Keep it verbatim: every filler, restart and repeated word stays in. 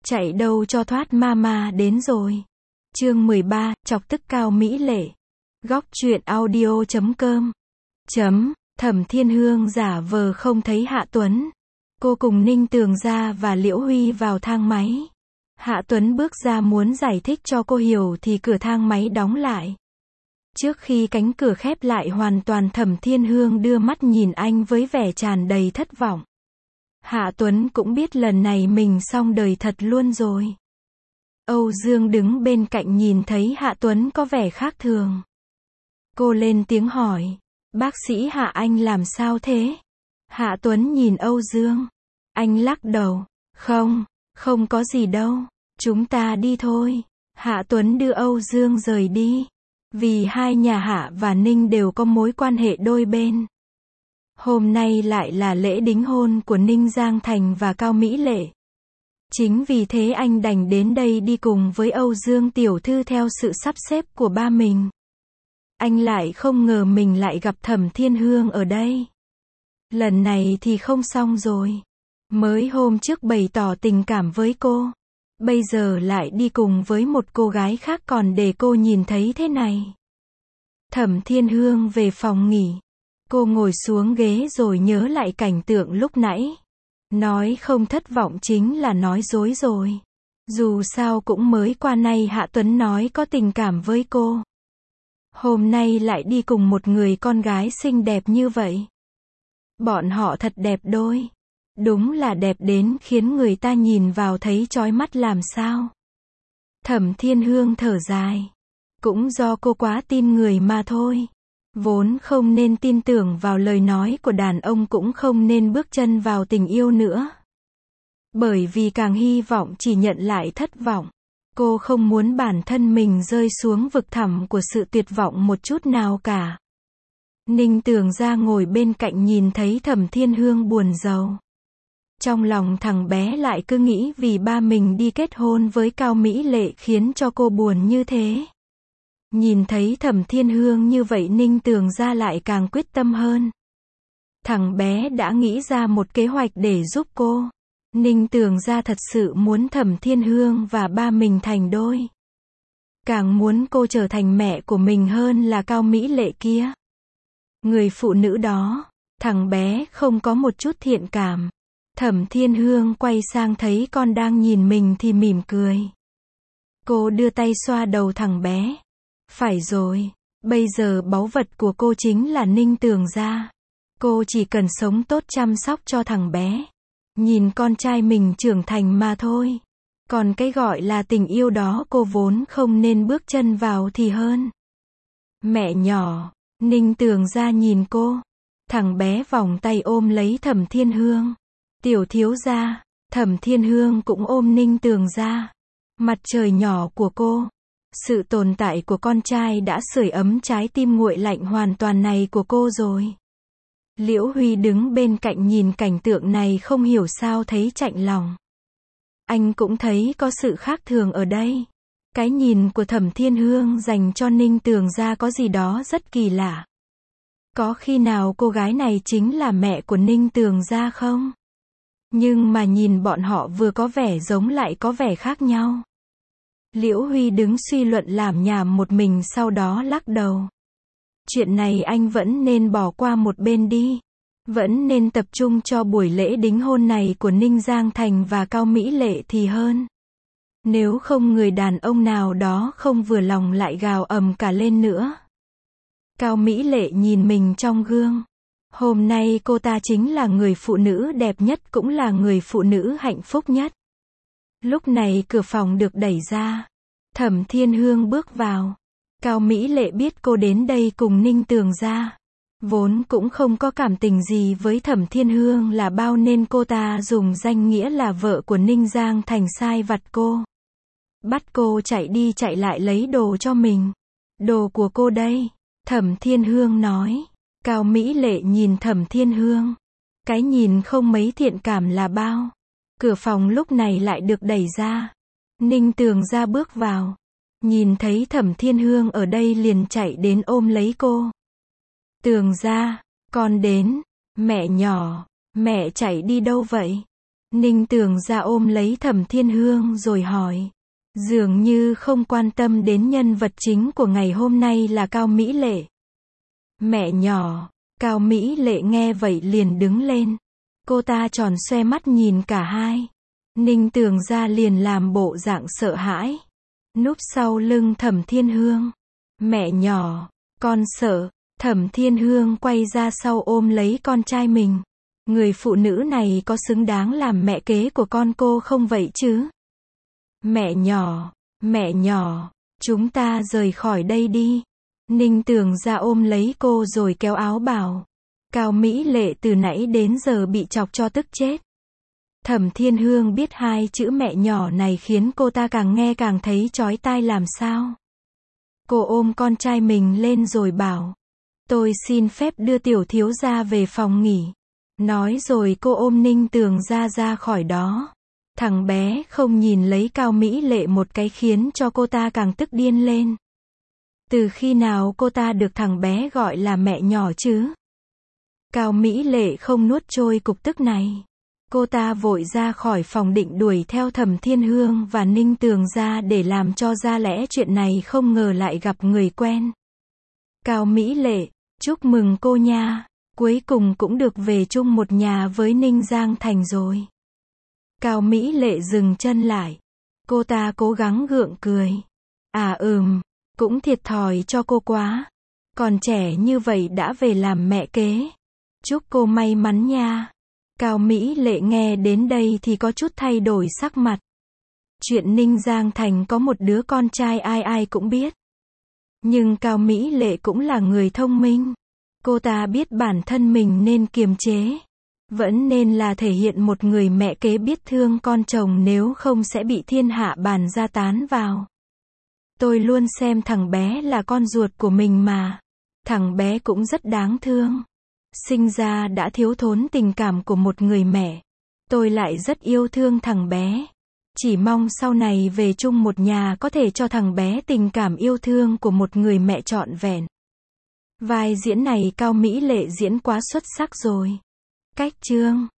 Chạy đâu cho thoát, mama đến rồi. Chương mười ba, chọc tức Cao Mỹ Lệ. Góc truyện audio chấm com. Chấm, Thẩm Thiên Hương giả vờ không thấy Hạ Tuấn. Cô cùng Ninh Tường Gia và Liễu Huy vào thang máy. Hạ Tuấn bước ra muốn giải thích cho cô hiểu thì cửa thang máy đóng lại. Trước khi cánh cửa khép lại hoàn toàn, Thẩm Thiên Hương đưa mắt nhìn anh với vẻ tràn đầy thất vọng. Hạ Tuấn cũng biết lần này mình xong đời thật luôn rồi. Âu Dương đứng bên cạnh nhìn thấy Hạ Tuấn có vẻ khác thường. Cô lên tiếng hỏi, bác sĩ Hạ, anh làm sao thế? Hạ Tuấn nhìn Âu Dương. Anh lắc đầu, không, không có gì đâu, chúng ta đi thôi. Hạ Tuấn đưa Âu Dương rời đi. Vì hai nhà Hạ và Ninh đều có mối quan hệ đôi bên. Hôm nay lại là lễ đính hôn của Ninh Giang Thành và Cao Mỹ Lệ. Chính vì thế anh đành đến đây đi cùng với Âu Dương tiểu thư theo sự sắp xếp của ba mình. Anh lại không ngờ mình lại gặp Thẩm Thiên Hương ở đây. Lần này thì không xong rồi. Mới hôm trước bày tỏ tình cảm với cô, bây giờ lại đi cùng với một cô gái khác còn để cô nhìn thấy thế này. Thẩm Thiên Hương về phòng nghỉ. Cô ngồi xuống ghế rồi nhớ lại cảnh tượng lúc nãy. Nói không thất vọng chính là nói dối rồi. Dù sao cũng mới qua nay Hạ Tuấn nói có tình cảm với cô. Hôm nay lại đi cùng một người con gái xinh đẹp như vậy. Bọn họ thật đẹp đôi. Đúng là đẹp đến khiến người ta nhìn vào thấy chói mắt làm sao. Thẩm Thiên Hương thở dài. Cũng do cô quá tin người mà thôi. Vốn không nên tin tưởng vào lời nói của đàn ông, cũng không nên bước chân vào tình yêu nữa. Bởi vì càng hy vọng chỉ nhận lại thất vọng. Cô không muốn bản thân mình rơi xuống vực thẳm của sự tuyệt vọng một chút nào cả. Ninh Tường Gia ngồi bên cạnh nhìn thấy Thẩm Thiên Hương buồn rầu. Trong lòng thằng bé lại cứ nghĩ vì ba mình đi kết hôn với Cao Mỹ Lệ khiến cho cô buồn như thế. Nhìn thấy Thẩm Thiên Hương như vậy, Ninh Tường Gia lại càng quyết tâm hơn. Thằng bé đã nghĩ ra một kế hoạch để giúp cô. Ninh Tường Gia thật sự muốn Thẩm Thiên Hương và ba mình thành đôi. Càng muốn cô trở thành mẹ của mình hơn là Cao Mỹ Lệ kia. Người phụ nữ đó, thằng bé không có một chút thiện cảm. Thẩm Thiên Hương quay sang thấy con đang nhìn mình thì mỉm cười. Cô đưa tay xoa đầu thằng bé. Phải rồi, bây giờ báu vật của cô chính là Ninh Tường Gia. Cô chỉ cần sống tốt chăm sóc cho thằng bé. Nhìn con trai mình trưởng thành mà thôi. Còn cái gọi là tình yêu đó cô vốn không nên bước chân vào thì hơn. Mẹ nhỏ, Ninh Tường Gia nhìn cô. Thằng bé vòng tay ôm lấy Thẩm Thiên Hương. Tiểu thiếu gia, Thẩm Thiên Hương cũng ôm Ninh Tường Gia. Mặt trời nhỏ của cô. Sự tồn tại của con trai đã sưởi ấm trái tim nguội lạnh hoàn toàn này của cô rồi. Liễu Huy đứng bên cạnh nhìn cảnh tượng này không hiểu sao thấy chạnh lòng. Anh cũng thấy có sự khác thường ở đây. Cái nhìn của Thẩm Thiên Hương dành cho Ninh Tường Gia có gì đó rất kỳ lạ. Có khi nào cô gái này chính là mẹ của Ninh Tường Gia không? Nhưng mà nhìn bọn họ vừa có vẻ giống lại có vẻ khác nhau. Liễu Huy đứng suy luận làm nhảm một mình, sau đó lắc đầu. Chuyện này anh vẫn nên bỏ qua một bên đi. Vẫn nên tập trung cho buổi lễ đính hôn này của Ninh Giang Thành và Cao Mỹ Lệ thì hơn. Nếu không người đàn ông nào đó không vừa lòng lại gào ầm cả lên nữa. Cao Mỹ Lệ nhìn mình trong gương. Hôm nay cô ta chính là người phụ nữ đẹp nhất, cũng là người phụ nữ hạnh phúc nhất. Lúc này cửa phòng được đẩy ra. Thẩm Thiên Hương bước vào. Cao Mỹ Lệ biết cô đến đây cùng Ninh Tường Gia. Vốn cũng không có cảm tình gì với Thẩm Thiên Hương là bao, nên cô ta dùng danh nghĩa là vợ của Ninh Giang Thành sai vặt cô. Bắt cô chạy đi chạy lại lấy đồ cho mình. Đồ của cô đây, Thẩm Thiên Hương nói. Cao Mỹ Lệ nhìn Thẩm Thiên Hương. Cái nhìn không mấy thiện cảm là bao. Cửa phòng lúc này lại được đẩy ra. Ninh Tường Gia bước vào. Nhìn thấy Thẩm Thiên Hương ở đây liền chạy đến ôm lấy cô. Tường Gia, con đến. Mẹ nhỏ, mẹ chạy đi đâu vậy? Ninh Tường ra ôm lấy Thẩm Thiên Hương rồi hỏi. Dường như không quan tâm đến nhân vật chính của ngày hôm nay là Cao Mỹ Lệ. Mẹ nhỏ, Cao Mỹ Lệ nghe vậy liền đứng lên. Cô ta tròn xoe mắt nhìn cả hai. Ninh Tường ra liền làm bộ dạng sợ hãi. Núp sau lưng Thẩm Thiên Hương. Mẹ nhỏ, con sợ. Thẩm Thiên Hương quay ra sau ôm lấy con trai mình. Người phụ nữ này có xứng đáng làm mẹ kế của con cô không vậy chứ? Mẹ nhỏ, mẹ nhỏ, chúng ta rời khỏi đây đi. Ninh Tường ra ôm lấy cô rồi kéo áo bảo. Cao Mỹ Lệ từ nãy đến giờ bị chọc cho tức chết. Thẩm Thiên Hương biết hai chữ mẹ nhỏ này khiến cô ta càng nghe càng thấy chói tai làm sao. Cô ôm con trai mình lên rồi bảo. Tôi xin phép đưa tiểu thiếu gia về phòng nghỉ. Nói rồi cô ôm Ninh Tường ra ra khỏi đó. Thằng bé không nhìn lấy Cao Mỹ Lệ một cái khiến cho cô ta càng tức điên lên. Từ khi nào cô ta được thằng bé gọi là mẹ nhỏ chứ? Cao Mỹ Lệ không nuốt trôi cục tức này. Cô ta vội ra khỏi phòng định đuổi theo Thẩm Thiên Hương và Ninh Tường ra để làm cho ra lẽ chuyện này không ngờ lại gặp người quen. Cao Mỹ Lệ, chúc mừng cô nha, cuối cùng cũng được về chung một nhà với Ninh Giang Thành rồi. Cao Mỹ Lệ dừng chân lại. Cô ta cố gắng gượng cười. À ừm, cũng thiệt thòi cho cô quá. Còn trẻ như vậy đã về làm mẹ kế. Chúc cô may mắn nha. Cao Mỹ Lệ nghe đến đây thì có chút thay đổi sắc mặt. Chuyện Ninh Giang Thành có một đứa con trai ai ai cũng biết. Nhưng Cao Mỹ Lệ cũng là người thông minh. Cô ta biết bản thân mình nên kiềm chế. Vẫn nên là thể hiện một người mẹ kế biết thương con chồng, nếu không sẽ bị thiên hạ bàn ra tán vào. Tôi luôn xem thằng bé là con ruột của mình mà. Thằng bé cũng rất đáng thương. Sinh ra đã thiếu thốn tình cảm của một người mẹ. Tôi lại rất yêu thương thằng bé. Chỉ mong sau này về chung một nhà có thể cho thằng bé tình cảm yêu thương của một người mẹ trọn vẹn. Vai diễn này Cao Mỹ Lệ diễn quá xuất sắc rồi. Cách chương